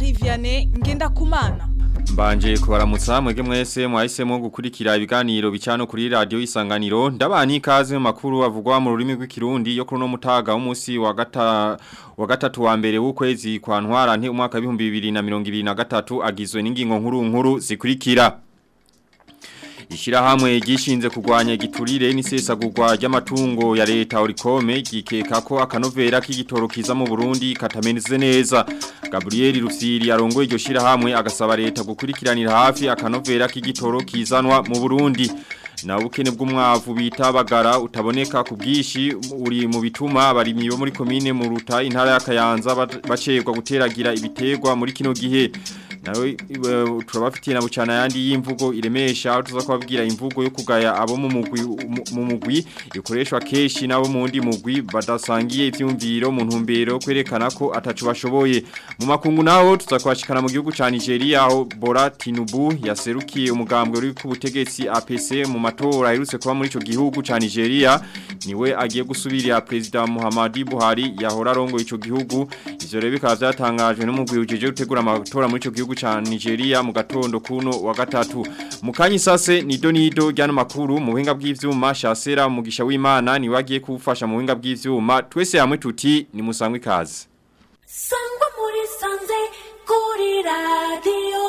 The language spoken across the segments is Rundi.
Jean-Marie Vianney Ngendakumana. Mbanje kubaramutsa mwege mwese mwahisemo gukurikira ibiganiro bicano kuri radio Isanganiro ndabani ikaze mu makuru avugwa mu rurimi rw'ikirundi yo kuno mutaga umunsi wa gatatu wa mbere w'ukwezi kwa ntwarante umwaka 2023 agizwe n'ingingo nkuru zikurikira. Ishirahamwe gishinze kugwanya igiturire n'isesagurwa ry'amatungo ya leta Orikome gikeka ko akanovera k'igitoro kiza mu Burundi katameneze neza. Gabriel Rufyiri arongoye iryo shirahamwe agasaba leta gukurikiranira hafi akanovera k'igitoro kizanwa mu Burundi. Na ubukene bw'umwavu bita bagara utaboneka ku bwishi uri mu bituma abarimyi bo muri komine mu Ruta intara ya Kayanza bacegwa guteragira ibitegwa muri kino gihe. Nawe turabafitiye na bucana yandi y'imvugo iremesha tuza kubabwira imvugo yo kugaya abo mu mugwi ikoreshwa keshi nabo mu ndi mugwi badasangiye ivyumviro mu ntumbero kwerekana ko atacu bashoboye mu makungu naho tuzakwashikana mu gihugu ca Nigeria aho Bola Tinubu yaserukiye umugambwe uri ku butegetsi APC mu matora aherutse kuba muri ico gihugu ca Nigeria niwe agiye gusubirira President Muhammadu Buhari yahora arongoye ico gihugu ivyo rero bikaba vyatangajwe n'umugwi ujeje gutegura amatora muri ico gihugu cha Nigeria mu gatondo kuno wa gatatu mukanyi sase ni donido ryano makuru mu buhinga bw'ivyuma Shasera mugisha w'Imana ni wagiye kufasha mu buhinga bw'ivyuma twese hamwe tuti ni musangwe kazi Sangwa muri sanze kuri radio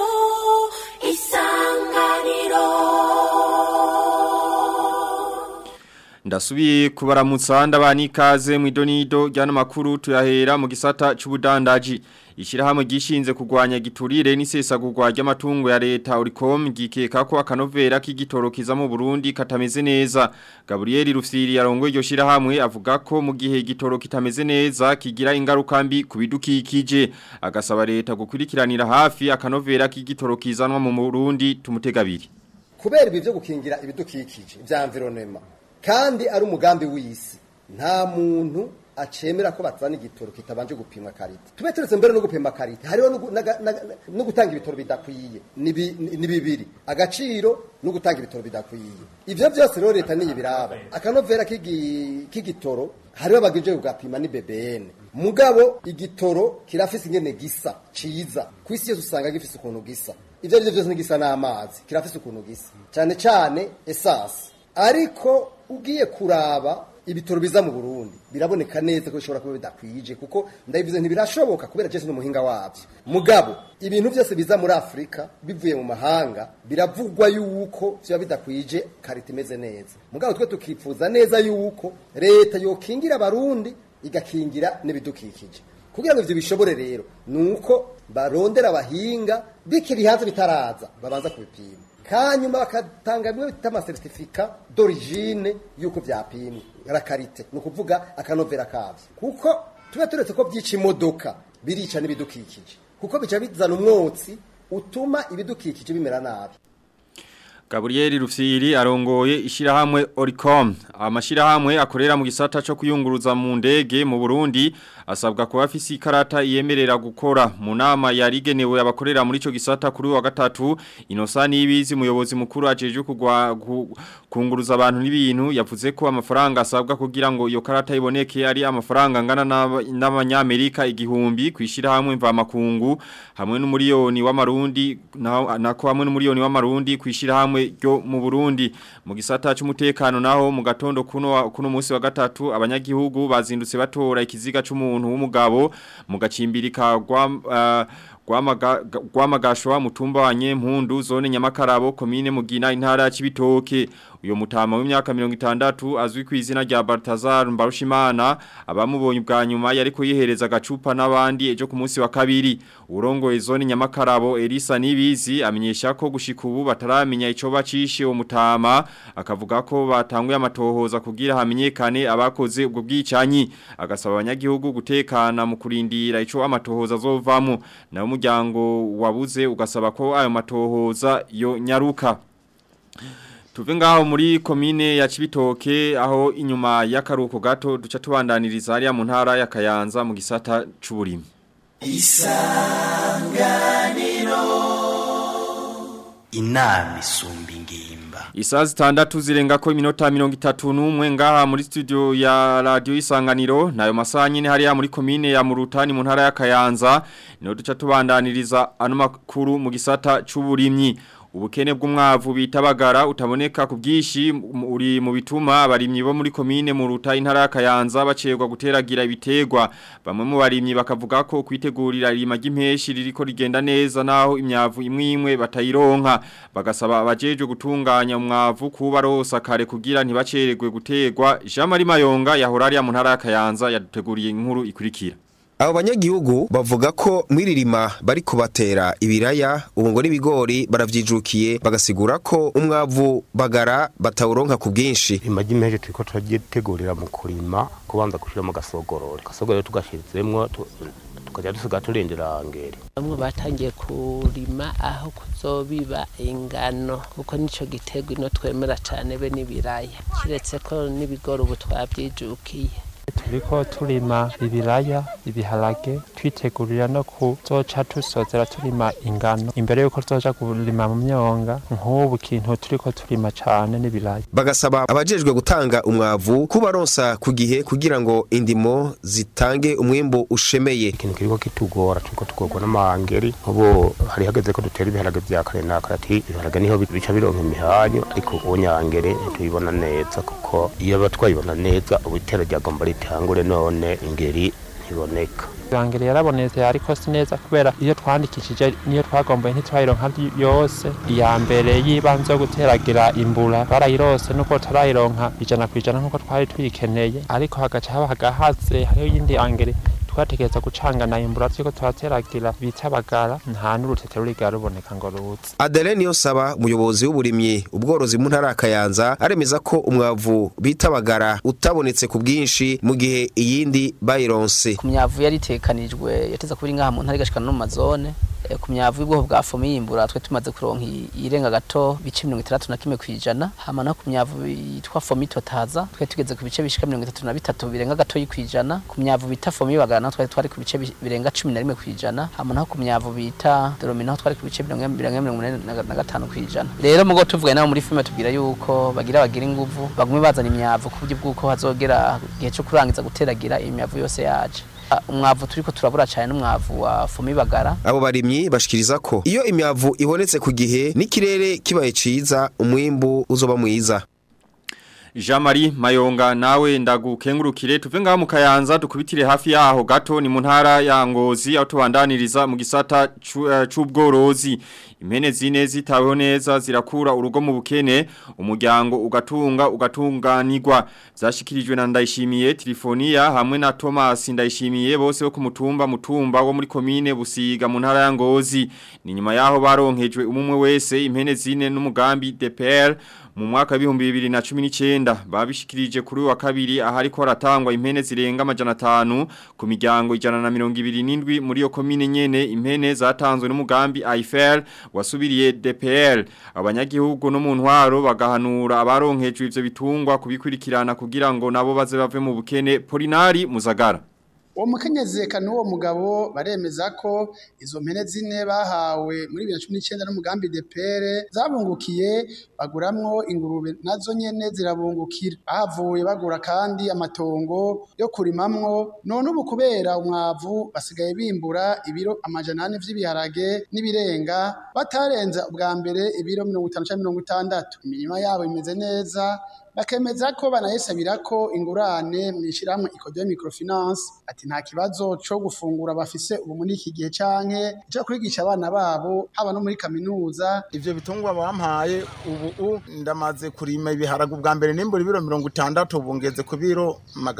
Isanganiro Ndasubiye kubaramutsa ndabani ikaze mu idonido ryano makuru tuyahera mu gisata c'ubudandaji Ishirahamwe gishinze kugwanya giturire n'isesagurwa ry'amatungo ya leta Oricom gikeka ko akanovera k'igitoro kiza mu Burundi katameze neza. Gabriel Rufyiri arongoye iryo shirahamwe avuga ko mu gihe igitoro kitameze neza kigira ingaruka mbi kubidukikije agasaba leta gukurikiranira hafi akanovera k'igitoro kizanwa mu Burundi tumutegabiri. Kubera ibi byo gukingira ibidukikije bya environnement kandi ari umugambi w'isi nta muntu acemera ko batana igitoro kitabanje gupimwa karite tube turetse mbere no gupima karite hariho no gutanga ibitoro bidakwiye ni bibiri agaciro no gutanga ibitoro bidakwiye ivyo byose rero leta niyi biraba akanovera k'igitoro hariho abagije kugapima ni BBN mugabo igitoro kirafise ingene gisa ciza kwisi yose usanga gifise ukuntu gisa ivyo byose n'igisa n'amazi kirafise ukuntu gisa cyane essence ariko ugiye kuraba ibitoro biza mu Burundi biraboneka neza ko bishobora kuba bidakwije kuko ndabivuze ntibirashoboka kubera Jesu n'umuhinga wabyo mugabo ibintu byose biza muri Afrika bivuye mu mahanga biravugwa yuko byo bidakwije karite imeze neza mugabo twe tukifuza neza yuko leta yokingira abarundi igakingira n'ibidukikije kugira ngo ivyo bishobore rero nuko barondera abahinga bikiri hanze bitaraza babanza kubipima kanyuma bakatanga bimwe bita amasertifika d'origine yuko vyapimwe la karite no kuvuga akanovera kavyo kuko tube turetse ko byica imodoka birica n'ibidukikije kuko bica bizana umwotsi utuma ibidukikije bimera nabi. Gabriel Rufyiri arongoye ishirahamwe Oricom amashirahamwe akorera mu gisata cyo kuyunguruza mu ndege mu Burundi asabwa kuba afisi ikarata yemerera gukora mu nama yarigenewe abakorera muri ico gisata kuri wa gatatu Inosani Ibizi muyobozi mukuru ajeje kunguruza abantu n'ibintu yavuze ko amafaranga asabwa kugira ngo iyo karata iboneke ari amafaranga angana n'abanyamerika igihumbi kwishirahamwe mva makungu hamwe n'umuriyoni w'amarundi nako hamwe n'umuriyoni w'amarundi kwishirahamwe ryo mu Burundi mu gisata cy'umutekano naho mu gatondo kuno munsi wa gatatu abanyagihugu bazindutse batora ikiziga c'umuntu w'umugabo mu gacimbirika Gwamagashwa mutumba wa Nyempundu zone Nyamakarabo komine Mugina intara ya Cibitoke uyo mutama w'imyaka 60 azwi ku izina rya Baltazar Mbarushimana abamubonye bwa nyuma yariko yihereza gacupa n'abandi ejo ku munsi wa kabiri urongoye zone Nyamakarabo Elisa Nibizi amenyesha ko gushika ubu bataramenya ico bacishe uwo mutama akavuga ko batanguye amatohoza kugira hamenyekane abakoze ubwo bwicanyi agasaba abanyagihugu gutekana mu kurindira ico amatohoza azovamo na umuryango wabuze ugasaba ko ayo matohoza yo nyaruka. Tuve ngaho muri komine ya Cibitoke aho inyuma y'akaruko gato duca tubandaniriza hariya mu ntara ya Kayanza mu gisata c'uburimi. Isanganiro inama isumba ingimba. Isaha 6 zirenga ko iminota 31 ngaha muri studio ya radio Isanganiro nayo masaha nyine hariya muri commune ya Murutani mu ntara ya Kayanza niho duca tubandaniriza ano makuru mu gisata c'uburimyi. Ubukene bw'umwavu bitabagara utaboneka ku bwishi uri mu bituma abarimyi bo muri commune mu ruta intara ya Kayanza bacerwa guteragira ibitegwa. Bamwe mu barimyi bakavuga ko kwitegurira irima ry'impeshi ririko rigenda neza naho imyavu imwe batayironka. Bagasaba abajeje gutunganya umwavu kuba rosa kare kugira ntibacererwe gutegwa. Jean Marie Mayonga yahorari ya mu ntara ya Kayanza yaduteguriye inkuru ikurikira. Abo banyagihugu bavuga ko mwiririma bari kubatera ibiraya ubu ngo n'ibigori baravyijukiye bagasigura ko umwavu bagara batawuronka ku bwinshi. Imagi meje turiko turagitegurira mu kurima kubanza gushira mu gasogorore tugashizemwo tukajya dusiga turindira ngeri. Bamwe batangiye kurima aho kuzobiba ingano kuko nico gitego ino twemera cyane be n'ibiraya kiretse ko n'ibigori ubu twabyijukiye. Turiko turima ibiraya ibiharage twitegurira no kuzoca tusozera turima ingano imbere yuko tuzoja kurima mu myonga nk'ubu kintu turiko turima cane n'ibiraya. Bagasaba abajejwe gutanga umwavu kubaronsa ku gihe kugira ngo indimo zitange umwimbo ushemeye. Ikintu kiriko kitugora turiko tugorwa n'amangeri ubu hari hageze ko dutera ibiharage vya kare na karati ibiharage niho bica bironka imihanyo ariko unyangere tuyibona neza kuko iyo batwayibona neza ubitero ryagomba tangure none ingeri iboneka. Angere yarabonetse ariko sineza kubera iyo twandikishije niyo twagomboye ntitwayironka yose iya mbere yibanze guteragira imbura barayirose nuko tarayironka 100% nkuko twari twikeneye ariko hagaca hagahatse hariyo yindi angere twategeza gucangana imbura cyko twateragira bitabagara nta n'urutete ruriga ruboneka ngo rutse. Adeline Yosaba umuyobozi w'uburimyi ubworozi mu ntara ya Kayanza aremeza ko umwavu bitabagara utabonetse ku bwinshi mu gihe iyindi bayironse. Ku myavu yari tekanijwe yateza kuri ngaha mu ntara igashikana no mazone ku myavu y'ubwoko bwa fomi yimbura twe tumaze kuronka irenga gato bice 61 kwijana hama no ku myavu yitwa fomi totaza twe tugeze ku bice bishika 33 birenga gato y'ikwijana ku myavu bita fomi bagana twe twari ku bice birenga 11 kwijana hama no ku myavu bita doromino twari ku bice 45 kwijana. Rero mugo tuvuga nawo muri filme tubwira yuko bagira inguvu bagume bazana imyavu ku buryo bwuko hazogera gihe cyo kurangiza guteragira imyavu yose yaje. Umwavu turiko turabura cyane n'umwavu wa fomi bagara. Abo barimyi bashikiriza ko iyo imyavu ibonetse ku gihe n'ikirere kibaye ciza umwimbu uzoba mwiza. Jean Marie Mayonga nawe ndagukengurukire tuve ngaha mu Kayanza dukubitire hafi yaho gato ni mu ntara ya Ngozi aho tubandaniriza mu gisata c'ubworozi. Impene zine zitaweho neza zirakura urugo mu bukene umuryango ugatunganirwa zashikirijwe na Ndayishimiye Trifonia hamwe na Thomas Ndayishimiye bose bo ku mutumba wo muri commune Busiga mu ntara ya Ngozi. Ni nyuma yaho baronkejwe umumwe wese impene zine n'umugambi DPR mu mwaka 2019 babishikirije kuri wa kabiri ahari ko ratangwa impene zirenga 500 ku miryango 127 muri yo commune nyene impene zatanzwe n'umugambi IFR wasubiriye DPR. Abanyagihugu no mu ntwaro bagahanura abaronkejwe ivyo bitungwa kubikurikirana kugira ngo nabo baze bave mu bukene. Polinari Muzagara uwo mukenyezi n'uwo mugabo baremeza ko izo mpene zine bahawe muri 2019 n'umugambi DPR zabungukiye baguramwo ingurube nazo nyene zirabungukira bahavuye bagura kandi amatongo yo kurimamwo none ubu kubera umwavu basigaye bimbura ibiro 400 vy'ibiharage n'ibirenga batarenza ubwa mbere ibiro 50-60 imirima yabo imeze neza bakemeza ko banayesabira ko ingurane mwishirahamwe Ikodo Microfinance ati nta kibazo cyo gufungura bafise ubu muri iki gihe canke cyo kwigisha abana babo haba no muri kaminuza. Ivyo bitungwa bampaye ubu ndamaze kurima ibiharage ubwa mbere nimbura ibiro 60 ubungeze ku biro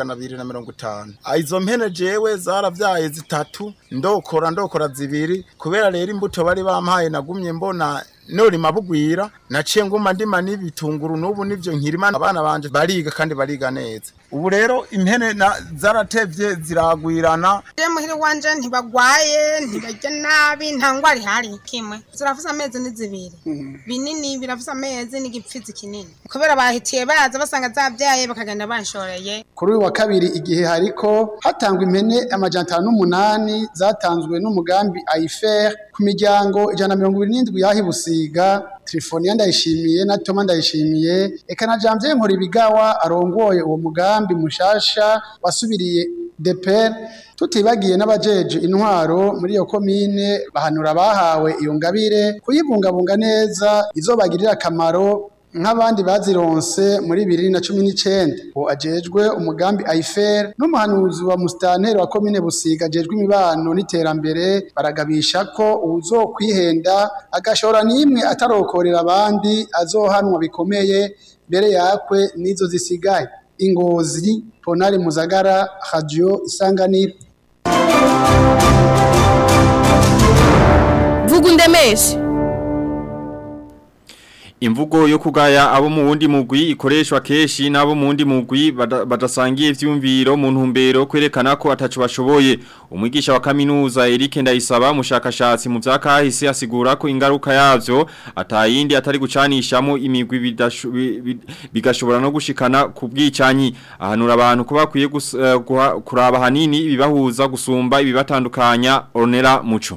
250. Izo mpene jewe zaravyaye zitatu ndokora zibiri kubera rero imbuto bari bampaye nagumye mbona nori mabugwira naciye nguma ndima n'ibitunguru n'ubu nivyo nkirima abana banje bariga kandi bariga neza. Ubu rero impene zaratevye ziragwirana. Muhiri wanje ntibagwaye ntibajya nabi ntangwari hari kimwe ziravuza amezi n'izibiri binini biravuza amezi n'igipfizi kinini kubera bahitiye baza basanga zavyaye bakagenda banshoreye. Kuri uyu wa kabiri igihe hariko hatangwa impene 508 zatanzwe n'umugambi IFR ku miryango 127 yahi Busiga. Trifonia Ndayishimiye na Toma Ndayishimiye eka na Janvier Nkoribigawa arongoye uwo mugambi mushasha wasubiriye DPR, tutibagiye n'abajeje intwaro muri iyo komine bahanura bahawe iyo ngabire kuyibungabunga neza izobagirira akamaro nk'abandi bazironse muri 2019. Uwo ajejwe umugambi Aifer n'umuhanuzi wa Mustanteri wa komine Busiga ajejwe imibano n'iterambere baragabisha ko uzokwihenda agashora nimwe atarokorera abandi azohanwa bikomeye mbere yakwe nizo zisigaye. Ingozi, Ponari Muzagara, Radio Isanganiro. Vugundemeshe. Imvugo yo kugaya abo mu wundi mugwi ikoreshwa keshi nabo mu wundi mugwi badasangiye ivyumviro mu ntumbero kwerekana ko atacu bashoboye. Umwigisha wa kaminuza Eric Ndayisaba mushakashatsi mu vyakahise asigura ko ingaruka yavyo atayindi atari gucanishamo imigwi bigashobora no gushikana ku bwicanyi. Ahanura abantu ko bakwiye kuraba hanini ibibahuza gusumba ibibatandukanya. Ornella Muco.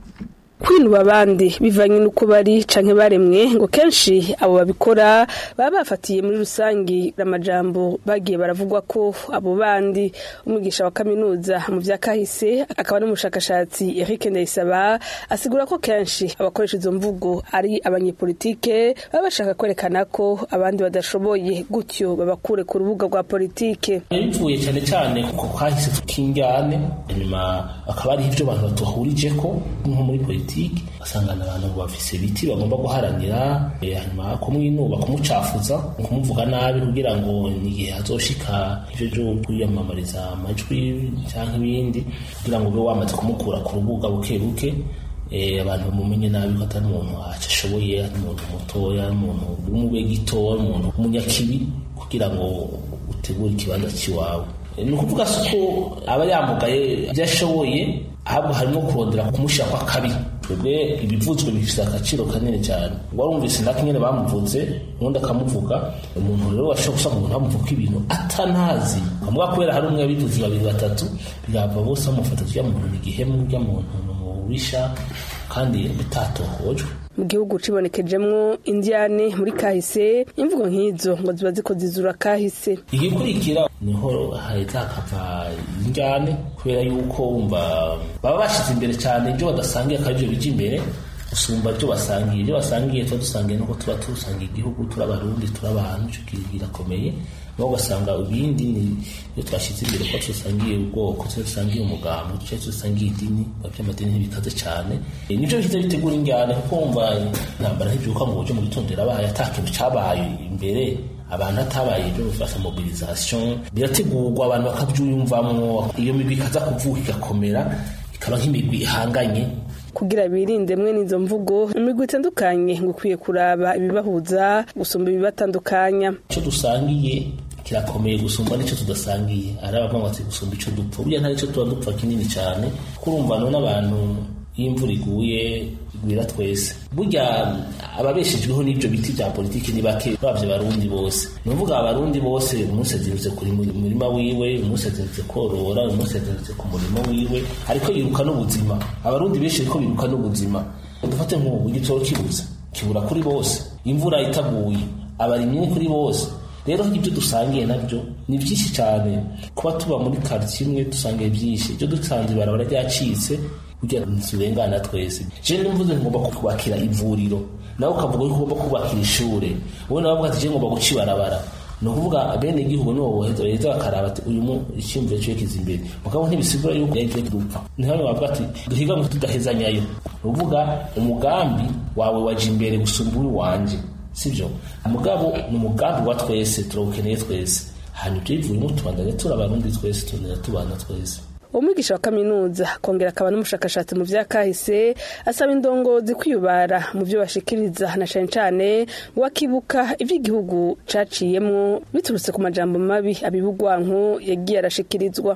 Kwinuba abandi bivanye nuko bari canke baremwe ngo kenshi abo babikora baba bafatiye muri rusangi ramajambo bagiye baravugwa ko abo bandi. Umwigisha wa kaminuza mu vyakahise akaba n'umushakashatsi Eric Ndayisaba asigura ko kenshi abakoresha izo mvugo ari abanyepolitike baba bashaka kwerekana ko abandi badashoboye gutyo babakure ku rubuga rwa politike. Bivuye cyane cyane kuko kahise tukingane nyuma akaba ari ivyo abantu batuhurije ko nko muri politike basangana abantu bafise biti bagomba guharanira hanyuma kumwinuba kumucafuza kumuvuga nabi kugira ngo nigihe hazoshika ivyo kwiyamamariza amajwi cyangwa ibindi kugira ngo be wamaze kumukura ku rubuga buke abantu bamumenye nabi ko atari umuntu ashoboye, ari umuntu mutoya, umuntu w'umube gito, umuntu umunyakibi kugira ngo utegure ikibanza ciwawe. Ni ukuvuga ko aba yamugaye byashoboye ahubwo harimo kurondera kumushyira kwa kabi. Twebwe ibivuzwe bifite agaciro kanini cyane. Warumvise ndako nyene bamuvuze ubundi akamuvuga umuntu rero washobora gusanga umuntu amuvuga ibintu atanazi amuga kubera hari umwe yabivuze babiri batatu bigava bose amufata tujya mu gihemu rya muntu bisha kandi bitatohojwe. Mu gihugu cibonekejemwo indiane muri kahise imvugo nk'izo ngo ziba ziko zizura kahise. Igikurikira niho hahita kava indiane kubera yuko umva baba bashize imbere cyane ibyo badasangiye akabyo bije imbere usumba byo basangiye dusangiye nuko tuba tusangiye igihugu turabarundi turabantu cyo kirakomeye. Ngo gasanga ubindi ni yo twashize imbere ko tusangiye ubwoko tusangiye umugambo tusangiye idini by'amadini bikaze cyane. Nivyo bihize bitegura injyana kuko umva ntambara ntibyuka ngo uje mu bitondera abaye atakintu cabaye imbere abantu atabaye ibyo bifasha mobilisation birategurwa abantu bakabyumvamwo iyo migwi kaza kuvuka igakomera ikaba nk'imigwi ihanganye kugira birinde mwe nizo mvugo imigwi itandukanye ngo kwiye kuraba ibibahuza gusumba ibibatandukanya. Cyo dusangiye kirakomeye gusumba nico tudasangiye arabamwe bati gusumba ico dupfa burya ntari cyo tuba dupfa kinini cyane kurumva no n'abantu imvura iguye igwira twese. Burya ababeshejweho n'ibyo biti bya politiki ni bake bavye barundi bose. Nuvuga abarundi bose umunsi azinze kuri murima wiwe umunsi azinze korora umunsi azinze ku murimo wiwe ariko yiruka n'ubuzima. Abarundi benshi ko biruka n'ubuzima. Dufate nk'ubu igitoro kibura kuri bose imvura itaguye abarimye kuri bose. Rero ibyo dusangiye nabyo ni byinshi cyane kuba tuba muri quartier imwe dusangiye byinshi ibyo dusanze barabara ryacitse kugira nzurengana twese. Je nimvuze ngomba kubakira ivuriro nawe ukavuga ko ugomba kubakira ishure wowe nawe ati je ngomba gucibarabara no kuvuga bene igihugu no boheza beza bakaraba ati uyu mu icyumviro cyo kizimbere mugabo ntibisigura yuko yaje dupfa ni hano bavuga ati duhiga ngo tudahezanyayo uvuga umugambi wawe waje imbere gusumba wanje sivyo umugabo n'umugambi wa twese turawukeneye twese hanyuma twivuye mu tubandanye turabarundi twese tunera tubana twese. Umwigisha wa kaminuza kongera akaba n'umushakashatsi mu vyakahise asaba indongozi kwiyubara mu byo bashikiriza na cane wakibuka ivy'igihugu caciyemwo biturutse ku majambo mabi abibugwanko yagiye arashikirizwa.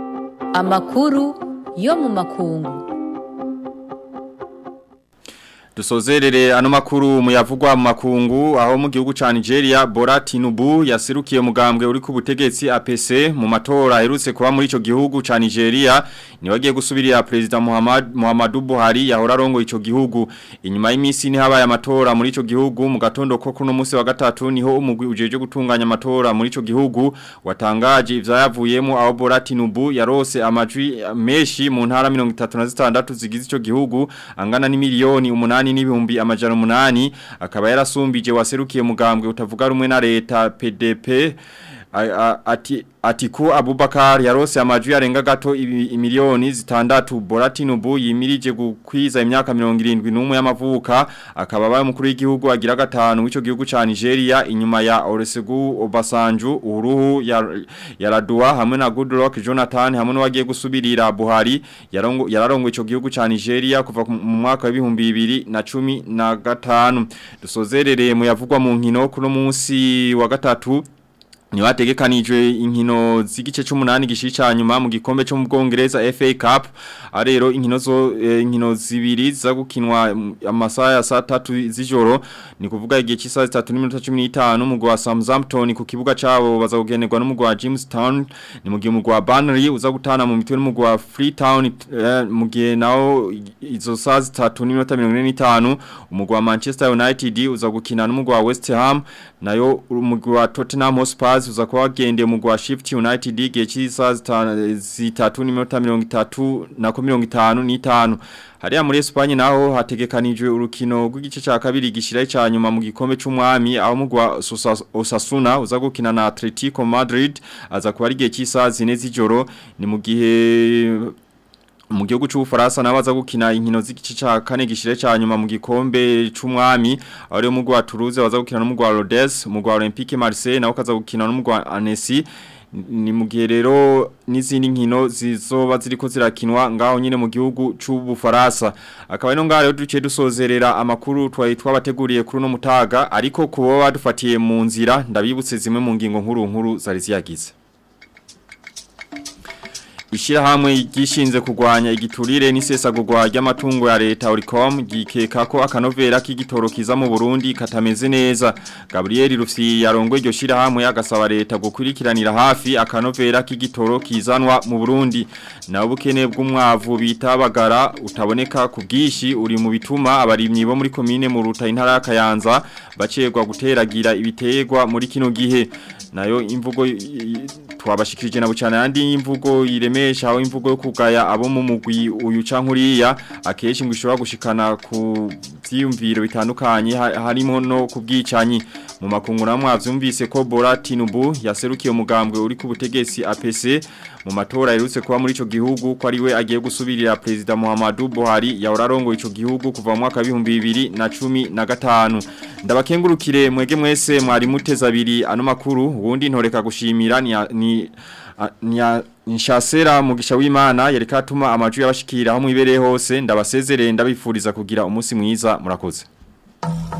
Amakuru yo mu makungu. Dusozerere ano makuru muyavugwa mu makungu aho mu gihugu ca Nigeria Bola Tinubu yaserukiye mugambwe uri ku butegetsi APC mu matora aherutse kuba muri ico gihugu ca Nigeria ni wagiye gusubirira President Muhammadu Buhari yahora arongo ico gihugu inyuma y'imisi ni habaye amatora muri ico gihugu mu gatondo ko kuno munsi wa gatatu niho umugwi ujeje gutunganya amatora muri ico gihugu watangaje ivyayavuyemo aho Bola Tinubu yarose amajwi menshi mu ntara 36 zigize ico gihugu angana ni miliyoni 8 n'ibihumbi amajana 8 akaba yarasumbije waserukiye mugambwe utavuga rumwe na leta PDP Atiku Abubakar yarose amajwi arenga gato imiliyoni zitandatu. Bola Tinubu yimirije gukwiza imyaka 71 y'amavuka akaba abaye umukuru w'igihugu agira gatanu w'ico gihugu ca Nigeria inyuma ya Olusegun Obasanjo Uruhu Yar'Adua hamwe na Goodluck Jonathan hamwe n'abagiye gusubirira Buhari yararongo ico gihugu ca Nigeria kuva mu mwaka wa 2015. Dusozerere mu yavugwa mu nkino kuno munsi wa gatatu ni wategekanijwe inkino z'igice c'umunani gishica nyuma mu gikombe cyo mu Bwongereza FA Cup arero inkino zibiri za gukinwa amasaha ya saa 3 z'ijoro ni kuvuga igihe cy'isaha 3:15 mu gwa Southampton ku kibuga cabo bazagugenerwa no mu gwa Jamestown ni mu gihe mu gwa Burnley uza gutana mu mitwe no mu gwa Freetown mu gihe naho izo saa 3:45 mu gwa Manchester United uza gukina no mu gwa West Ham nayo mu gwa Tottenham Hotspur uza kuba wagende mu gwa Shift United igihe cy'isaha 3:55 hariya muri Espagne naho hategekanijwe urukino rw'igice ca kabiri gishira ca nyuma mu gikombe c'umwami aho mu gwa Osasuna uza gukina na Atletico Madrid aza kuba ari igihe cy'isaha 4 z'ijoro ni mu gihe mu gihugu c'Ubufaransa nabaza gukina inkino z'igice ca kane gishire ca nyuma mu gikombe c'umwami ari mu gwa Toulouse baza gukina no mu gwa Rodez mu gwa Olympique Marseille naho kaza gukina no mu gwa Annecy ni mu gihe rero n'izindi nkino zizoba ziriko zirakinwa ngaho nyine mu gihugu c'Ubufaransa akaba ino ngaho rero duce dusozerera amakuru twabateguriye kuri no mutaga ariko kubo badufatiye mu nzira ndabibutse zimwe mu ngingo nkuru zari ziyagize. Ishirahamwe gishinze kugwanya igiturire n'isesagurwa ry'amatungo ya leta Oricom gikeka ko akanovera k'igitoro kiza mu Burundi katameze neza. Gabriel Rufyiri yarongoye iryo shirahamwe agasaba leta gukurikiranira hafi akanovera k'igitoro kizanwa mu Burundi. Na ubukene bw'umwavu bitabagara utaboneka ku bwishi uri mu bituma abarimyi bo muri commune mu Ruta intara ya Kayanza bacegwa guteragira ibitegwa muri kino gihe. Nayo imvugo twabashikirije nabo cyane andi imvugo iremesha aho imvugo yo kugaya abo mu mugwi uyu cankuriya akeshi ngo ishobora gushikana ku vyiyumviro bitandukanye harimo no kubwicanyi mu makungura mwavyumvise ko Bola Tinubu yaserukiye umugambwe uri ku butegetsi APC mu matora yerutse kuba muri ico gihugu ko ari we agiye gusubirira President Muhammadu Buhari yahorarongo ico gihugu kuva mu mwaka wa 2015. Ndabakengurukire mwege mwese mwari muteza abiri ano makuru ubundi ntoreka gushimira ni Nshasera mugisha w'Imana yereka atuma amajwi yabashikira aho mwibereye hose ndabasezerere ndabifuriza kugira umunsi mwiza murakoze.